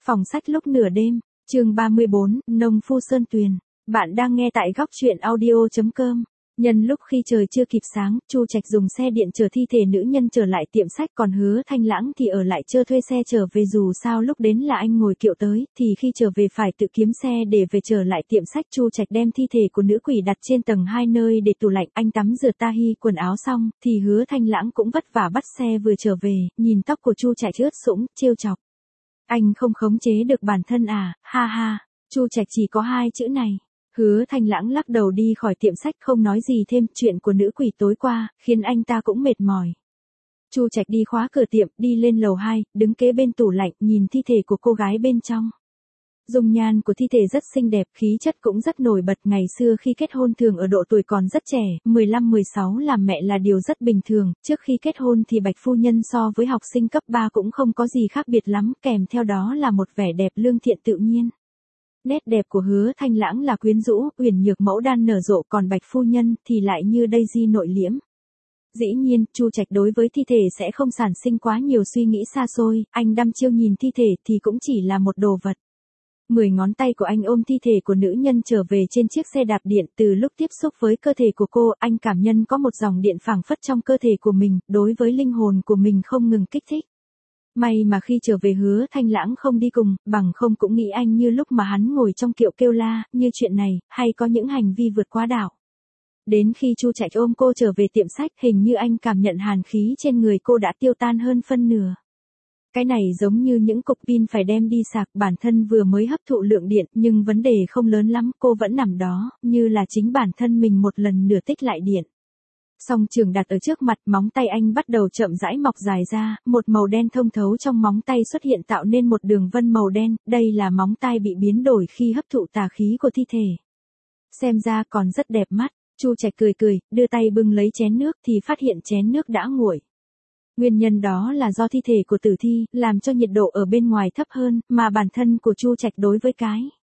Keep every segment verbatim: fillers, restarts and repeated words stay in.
Phòng sách lúc nửa đêm, chương ba mươi bốn, Nông Phu Sơn Tuyền. Bạn đang nghe tại góc truyện audio chấm com. Nhân lúc khi trời chưa kịp sáng, Chu Trạch dùng xe điện chở thi thể nữ nhân trở lại tiệm sách, còn Hứa Thanh Lãng thì ở lại chơ thuê xe trở về, dù sao lúc đến là anh ngồi kiệu tới, thì khi trở về phải tự kiếm xe để về trở lại tiệm sách. Chu Trạch đem thi thể của nữ quỷ đặt trên tầng hai nơi để tủ lạnh, anh tắm rửa tahi quần áo xong, thì Hứa Thanh Lãng cũng vất vả bắt xe vừa trở về, nhìn tóc của Chu Trạch ướt sũng, trêu chọc. Anh không khống chế được bản thân à, ha ha, Chu Trạch chỉ có hai chữ này. Hứa Thanh Lãng lắc đầu đi khỏi tiệm sách, không nói gì thêm. Chuyện của nữ quỷ tối qua khiến anh ta cũng mệt mỏi. Chu Trạch đi khóa cửa tiệm, đi lên lầu hai, đứng kế bên tủ lạnh, nhìn thi thể của cô gái bên trong. Dung nhan của thi thể rất xinh đẹp, khí chất cũng rất nổi bật. Ngày xưa khi kết hôn thường ở độ tuổi còn rất trẻ, mười lăm mười sáu làm mẹ là điều rất bình thường. Trước khi kết hôn thì Bạch phu nhân so với học sinh cấp ba cũng không có gì khác biệt lắm, kèm theo đó là một vẻ đẹp lương thiện tự nhiên. Nét đẹp của Hứa Thanh Lãng là quyến rũ, uyển nhược, mẫu đan nở rộ, còn Bạch phu nhân thì lại như Daisy nội liễm. Dĩ nhiên, Chu Trạch đối với thi thể sẽ không sản sinh quá nhiều suy nghĩ xa xôi, anh đăm chiêu nhìn thi thể thì cũng chỉ là một đồ vật. Mười ngón tay của anh ôm thi thể của nữ nhân trở về trên chiếc xe đạp điện, từ lúc tiếp xúc với cơ thể của cô, anh cảm nhận có một dòng điện phảng phất trong cơ thể của mình, đối với linh hồn của mình không ngừng kích thích. May mà khi trở về Hứa Thanh Lãng không đi cùng, bằng không cũng nghĩ anh như lúc mà hắn ngồi trong kiệu kêu la, như chuyện này, hay có những hành vi vượt quá đảo. Đến khi Chu Trạch ôm cô trở về tiệm sách, hình như anh cảm nhận hàn khí trên người cô đã tiêu tan hơn phân nửa. Cái này giống như những cục pin phải đem đi sạc, bản thân vừa mới hấp thụ lượng điện, nhưng vấn đề không lớn lắm, cô vẫn nằm đó, như là chính bản thân mình một lần nửa tích lại điện. Song trường đặt ở trước mặt, móng tay anh bắt đầu chậm rãi mọc dài ra, một màu đen thông thấu trong móng tay xuất hiện tạo nên một đường vân màu đen, đây là móng tay bị biến đổi khi hấp thụ tà khí của thi thể. Xem ra còn rất đẹp mắt, Chu Trạch cười cười, đưa tay bưng lấy chén nước thì phát hiện chén nước đã nguội. Nguyên nhân đó là do thi thể của tử thi, làm cho nhiệt độ ở bên ngoài thấp hơn, mà bản thân của Chu Trạch đối với cái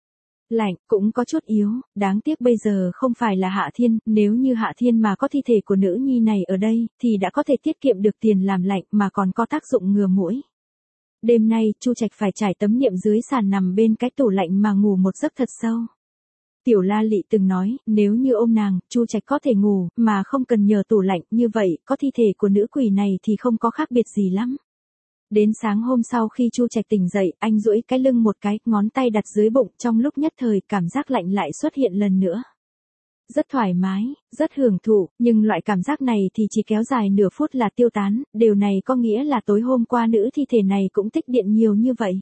lạnh cũng có chút yếu, đáng tiếc bây giờ không phải là Hạ Thiên, nếu như Hạ Thiên mà có thi thể của nữ nhi này ở đây, thì đã có thể tiết kiệm được tiền làm lạnh mà còn có tác dụng ngừa muỗi. Đêm nay, Chu Trạch phải trải tấm niệm dưới sàn nằm bên cái tủ lạnh mà ngủ một giấc thật sâu. Tiểu La Lị từng nói, nếu như ôm nàng, Chu Trạch có thể ngủ, mà không cần nhờ tủ lạnh, như vậy, có thi thể của nữ quỷ này thì không có khác biệt gì lắm. Đến sáng hôm sau khi Chu Trạch tỉnh dậy, anh duỗi cái lưng một cái, ngón tay đặt dưới bụng, trong lúc nhất thời, cảm giác lạnh lại xuất hiện lần nữa. Rất thoải mái, rất hưởng thụ, nhưng loại cảm giác này thì chỉ kéo dài nửa phút là tiêu tán, điều này có nghĩa là tối hôm qua nữ thi thể này cũng tích điện nhiều như vậy.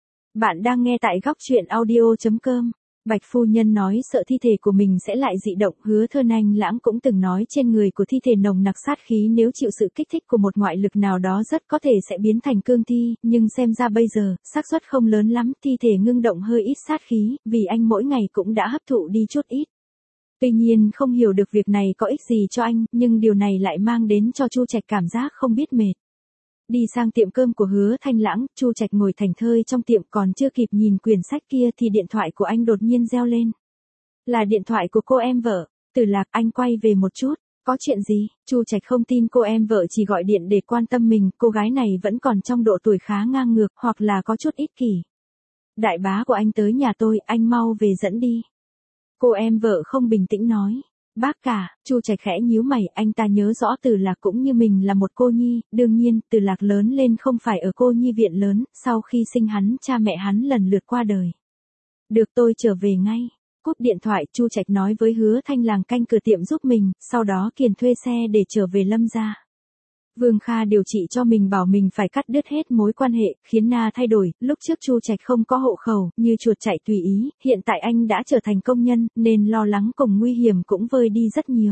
Bạn đang nghe tại góc truyện audio chấm com. Bạch phu nhân nói sợ thi thể của mình sẽ lại dị động. Hứa Thanh Lãng cũng từng nói trên người của thi thể nồng nặc sát khí, nếu chịu sự kích thích của một ngoại lực nào đó rất có thể sẽ biến thành cương thi, nhưng xem ra bây giờ, xác suất không lớn lắm, thi thể ngưng động hơi ít sát khí, vì anh mỗi ngày cũng đã hấp thụ đi chút ít. Tuy nhiên không hiểu được việc này có ích gì cho anh, nhưng điều này lại mang đến cho Chu Trạch cảm giác không biết mệt. Đi sang tiệm cơm của Hứa Thanh Lãng, Chu Trạch ngồi thảnh thơi trong tiệm, còn chưa kịp nhìn quyển sách kia thì điện thoại của anh đột nhiên reo lên. Là điện thoại của cô em vợ. Từ Lạc, anh quay về một chút. Có chuyện gì? Chu Trạch không tin cô em vợ chỉ gọi điện để quan tâm mình, cô gái này vẫn còn trong độ tuổi khá ngang ngược, hoặc là có chút ích kỷ. Đại bá của anh tới nhà tôi, anh mau về dẫn đi. Cô em vợ không bình tĩnh nói. Bác cả, Chu Trạch khẽ nhíu mày, anh ta nhớ rõ Từ Lạc cũng như mình là một cô nhi, đương nhiên, Từ Lạc lớn lên không phải ở cô nhi viện lớn, sau khi sinh hắn, cha mẹ hắn lần lượt qua đời. Được, tôi trở về ngay. Cúp điện thoại, Chu Trạch nói với Hứa Thanh Làng canh cửa tiệm giúp mình, sau đó kiền thuê xe để trở về Lâm gia. Vương Kha điều trị cho mình bảo mình phải cắt đứt hết mối quan hệ, khiến Na thay đổi, lúc trước Chu Trạch không có hộ khẩu, như chuột chạy tùy ý, hiện tại anh đã trở thành công nhân, nên lo lắng cùng nguy hiểm cũng vơi đi rất nhiều.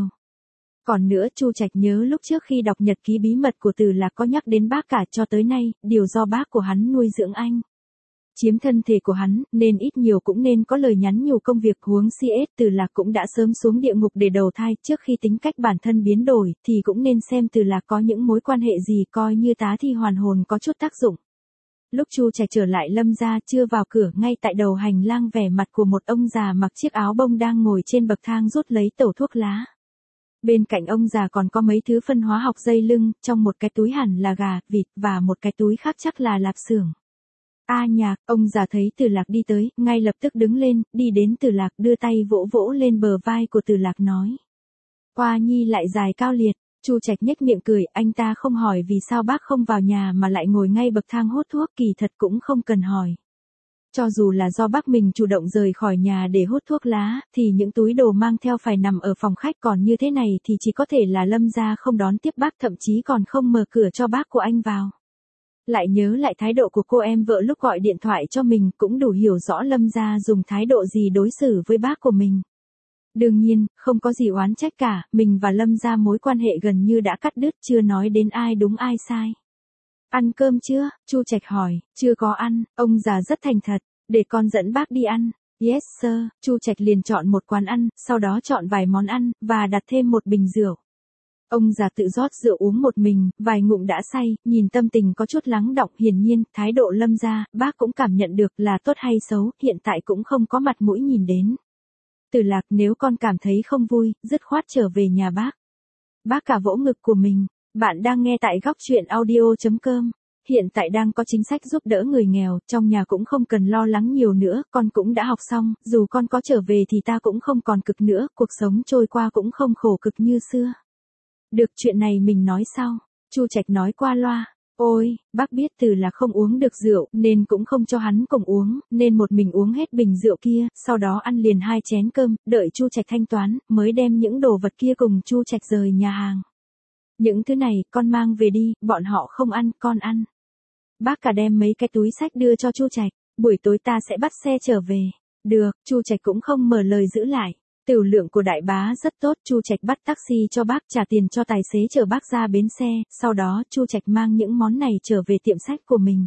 Còn nữa, Chu Trạch nhớ lúc trước khi đọc nhật ký bí mật của Từ Lạc có nhắc đến bác cả, cho tới nay, điều do bác của hắn nuôi dưỡng anh. Chiếm thân thể của hắn, nên ít nhiều cũng nên có lời nhắn nhủ công việc. Huống xê ét Từ Lạc cũng đã sớm xuống địa ngục để đầu thai, trước khi tính cách bản thân biến đổi, thì cũng nên xem Từ Lạc có những mối quan hệ gì, coi như tá thi hoàn hồn có chút tác dụng. Lúc Chu Trạch trở lại Lâm gia, chưa vào cửa, ngay tại đầu hành lang vẻ mặt của một ông già mặc chiếc áo bông đang ngồi trên bậc thang rút lấy tẩu thuốc lá. Bên cạnh ông già còn có mấy thứ phân hóa học dây lưng, trong một cái túi hẳn là gà, vịt, và một cái túi khác chắc là lạp xưởng. A Nhạc, ông già thấy Từ Lạc đi tới, ngay lập tức đứng lên, đi đến Từ Lạc đưa tay vỗ vỗ lên bờ vai của Từ Lạc nói. Oa nhi lại dài cao liệt. Chu Trạch nhếch miệng cười, anh ta không hỏi vì sao bác không vào nhà mà lại ngồi ngay bậc thang hút thuốc, kỳ thật cũng không cần hỏi. Cho dù là do bác mình chủ động rời khỏi nhà để hút thuốc lá, thì những túi đồ mang theo phải nằm ở phòng khách, còn như thế này thì chỉ có thể là Lâm gia không đón tiếp bác, thậm chí còn không mở cửa cho bác của anh vào. Lại nhớ lại thái độ của cô em vợ lúc gọi điện thoại cho mình, cũng đủ hiểu rõ Lâm gia dùng thái độ gì đối xử với bác của mình. Đương nhiên, không có gì oán trách cả, mình và Lâm gia mối quan hệ gần như đã cắt đứt, chưa nói đến ai đúng ai sai. Ăn cơm chưa? Chu Trạch hỏi. Chưa có ăn, ông già rất thành thật, để con dẫn bác đi ăn. Yes sir, Chu Trạch liền chọn một quán ăn, sau đó chọn vài món ăn, và đặt thêm một bình rượu. Ông già tự rót rượu uống một mình, vài ngụm đã say, nhìn tâm tình có chút lắng đọng, hiển nhiên, thái độ Lâm gia, bác cũng cảm nhận được là tốt hay xấu, hiện tại cũng không có mặt mũi nhìn đến. Từ Lạc, nếu con cảm thấy không vui, dứt khoát trở về nhà bác. Bác cả vỗ ngực của mình. Bạn đang nghe tại góc truyện audio chấm com. Hiện tại đang có chính sách giúp đỡ người nghèo, trong nhà cũng không cần lo lắng nhiều nữa, con cũng đã học xong, dù con có trở về thì ta cũng không còn cực nữa, cuộc sống trôi qua cũng không khổ cực như xưa. Được, chuyện này mình nói sau. Chu Trạch nói qua loa. Ôi, bác biết Từ là không uống được rượu, nên cũng không cho hắn cùng uống, nên một mình uống hết bình rượu kia, sau đó ăn liền hai chén cơm, đợi Chu Trạch thanh toán, mới đem những đồ vật kia cùng Chu Trạch rời nhà hàng. Những thứ này, con mang về đi, bọn họ không ăn, con ăn. Bác cả đem mấy cái túi xách đưa cho Chu Trạch, buổi tối ta sẽ bắt xe trở về. Được, Chu Trạch cũng không mở lời giữ lại. Tiểu lượng của đại bá rất tốt, Chu Trạch bắt taxi cho bác, trả tiền cho tài xế chở bác ra bến xe, sau đó Chu Trạch mang những món này trở về tiệm sách của mình.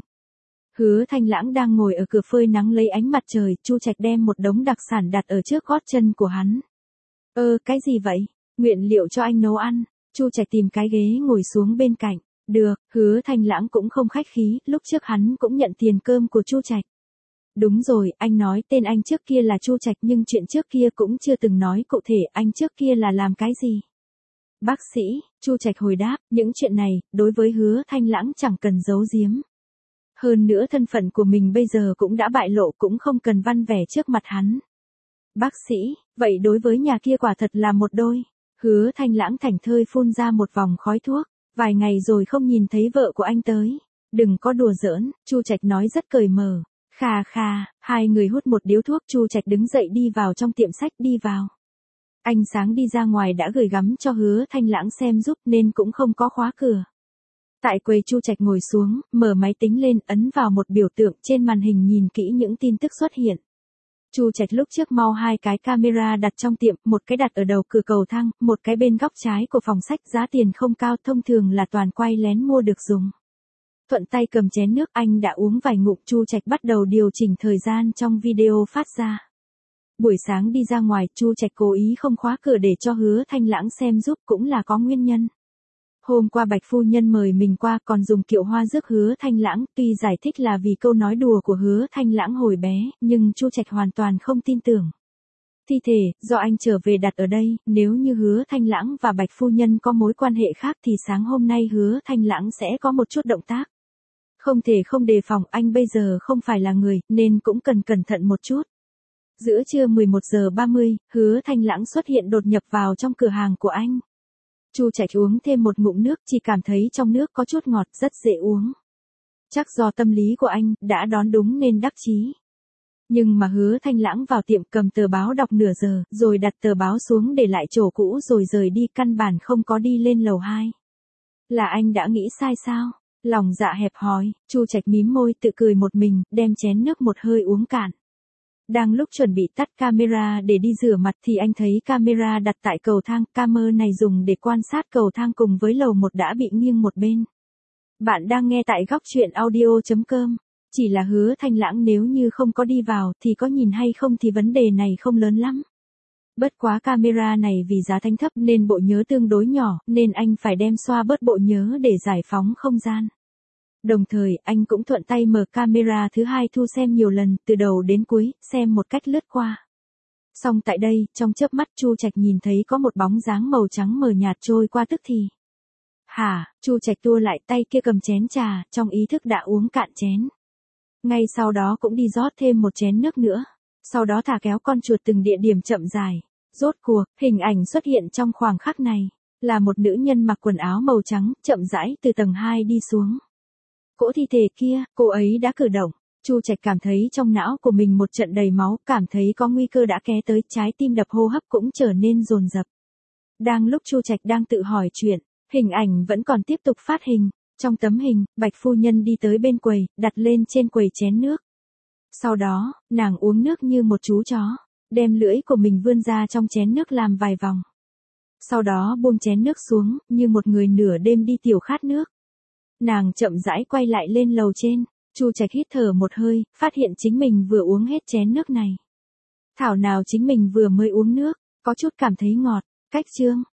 Hứa Thanh Lãng đang ngồi ở cửa phơi nắng lấy ánh mặt trời, Chu Trạch đem một đống đặc sản đặt ở trước gót chân của hắn. Ơ, cái gì vậy? Nguyện liệu cho anh nấu ăn. Chu Trạch tìm cái ghế ngồi xuống bên cạnh. Được, Hứa Thanh Lãng cũng không khách khí, lúc trước hắn cũng nhận tiền cơm của Chu Trạch. Đúng rồi, anh nói tên anh trước kia là Chu Trạch nhưng chuyện trước kia cũng chưa từng nói cụ thể anh trước kia là làm cái gì. Bác sĩ, Chu Trạch hồi đáp, những chuyện này, đối với Hứa Thanh Lãng chẳng cần giấu giếm. Hơn nữa thân phận của mình bây giờ cũng đã bại lộ, cũng không cần văn vẻ trước mặt hắn. Bác sĩ, vậy đối với nhà kia quả thật là một đôi. Hứa Thanh Lãng thảnh thơi phun ra một vòng khói thuốc, vài ngày rồi không nhìn thấy vợ của anh tới. Đừng có đùa giỡn, Chu Trạch nói rất cởi mở. Khà khà, hai người hút một điếu thuốc, Chu Trạch đứng dậy đi vào trong tiệm sách, đi vào. Ánh sáng đi ra ngoài đã gửi gắm cho Hứa Thanh Lãng xem giúp nên cũng không có khóa cửa. Tại quầy Chu Trạch ngồi xuống, mở máy tính lên, ấn vào một biểu tượng trên màn hình, nhìn kỹ những tin tức xuất hiện. Chu Trạch lúc trước mau hai cái camera đặt trong tiệm, một cái đặt ở đầu cửa cầu thang, một cái bên góc trái của phòng sách, giá tiền không cao, thông thường là toàn quay lén mua được dùng. Thuận tay cầm chén nước, anh đã uống vài ngụm, Chu Trạch bắt đầu điều chỉnh thời gian trong video phát ra. Buổi sáng đi ra ngoài, Chu Trạch cố ý không khóa cửa để cho Hứa Thanh Lãng xem giúp, cũng là có nguyên nhân. Hôm qua Bạch phu nhân mời mình qua, còn dùng kiệu hoa rước Hứa Thanh Lãng, tuy giải thích là vì câu nói đùa của Hứa Thanh Lãng hồi bé, nhưng Chu Trạch hoàn toàn không tin tưởng. Thi thể, do anh trở về đặt ở đây, nếu như Hứa Thanh Lãng và Bạch phu nhân có mối quan hệ khác thì sáng hôm nay Hứa Thanh Lãng sẽ có một chút động tác. Không thể không đề phòng, anh bây giờ không phải là người, nên cũng cần cẩn thận một chút. Giữa trưa mười một giờ ba mươi, Hứa Thanh Lãng xuất hiện đột nhập vào trong cửa hàng của anh. Chu Trạch uống thêm một ngụm nước, chỉ cảm thấy trong nước có chút ngọt, rất dễ uống. Chắc do tâm lý của anh, đã đón đúng nên đắc chí. Nhưng mà Hứa Thanh Lãng vào tiệm cầm tờ báo đọc nửa giờ, rồi đặt tờ báo xuống để lại chỗ cũ rồi rời đi, căn bản không có đi lên lầu hai. Là anh đã nghĩ sai sao? Lòng dạ hẹp hòi, Chu Trạch mím môi tự cười một mình, đem chén nước một hơi uống cạn. Đang lúc chuẩn bị tắt camera để đi rửa mặt thì anh thấy camera đặt tại cầu thang, camera này dùng để quan sát cầu thang cùng với lầu một đã bị nghiêng một bên. Bạn đang nghe tại góc truyện audio chấm com. Chỉ là Hứa Thanh Lãng nếu như không có đi vào thì có nhìn hay không thì vấn đề này không lớn lắm. Bất quá camera này vì giá thành thấp nên bộ nhớ tương đối nhỏ, nên anh phải đem xoa bớt bộ nhớ để giải phóng không gian. Đồng thời, anh cũng thuận tay mở camera thứ hai thu xem nhiều lần, từ đầu đến cuối, xem một cách lướt qua. Xong tại đây, trong chớp mắt Chu Trạch nhìn thấy có một bóng dáng màu trắng mờ nhạt trôi qua tức thì. Hả, Chu Trạch tua lại, tay kia cầm chén trà, trong ý thức đã uống cạn chén. Ngay sau đó cũng đi rót thêm một chén nước nữa. Sau đó thả kéo con chuột từng địa điểm chậm dài. Rốt cuộc, hình ảnh xuất hiện trong khoảng khắc này. Là một nữ nhân mặc quần áo màu trắng, chậm rãi từ tầng hai đi xuống. Cỗ thi thể kia, cô ấy đã cử động. Chu Trạch cảm thấy trong não của mình một trận đầy máu, cảm thấy có nguy cơ đã ké tới, trái tim đập hô hấp cũng trở nên dồn dập. Đang lúc Chu Trạch đang tự hỏi chuyện, hình ảnh vẫn còn tiếp tục phát hình. Trong tấm hình, Bạch phu nhân đi tới bên quầy, đặt lên trên quầy chén nước. Sau đó, nàng uống nước như một chú chó, đem lưỡi của mình vươn ra trong chén nước làm vài vòng. Sau đó buông chén nước xuống, như một người nửa đêm đi tiểu khát nước. Nàng chậm rãi quay lại lên lầu trên. Chu Trạch hít thở một hơi, phát hiện chính mình vừa uống hết chén nước này. Thảo nào chính mình vừa mới uống nước, có chút cảm thấy ngọt. Cách chương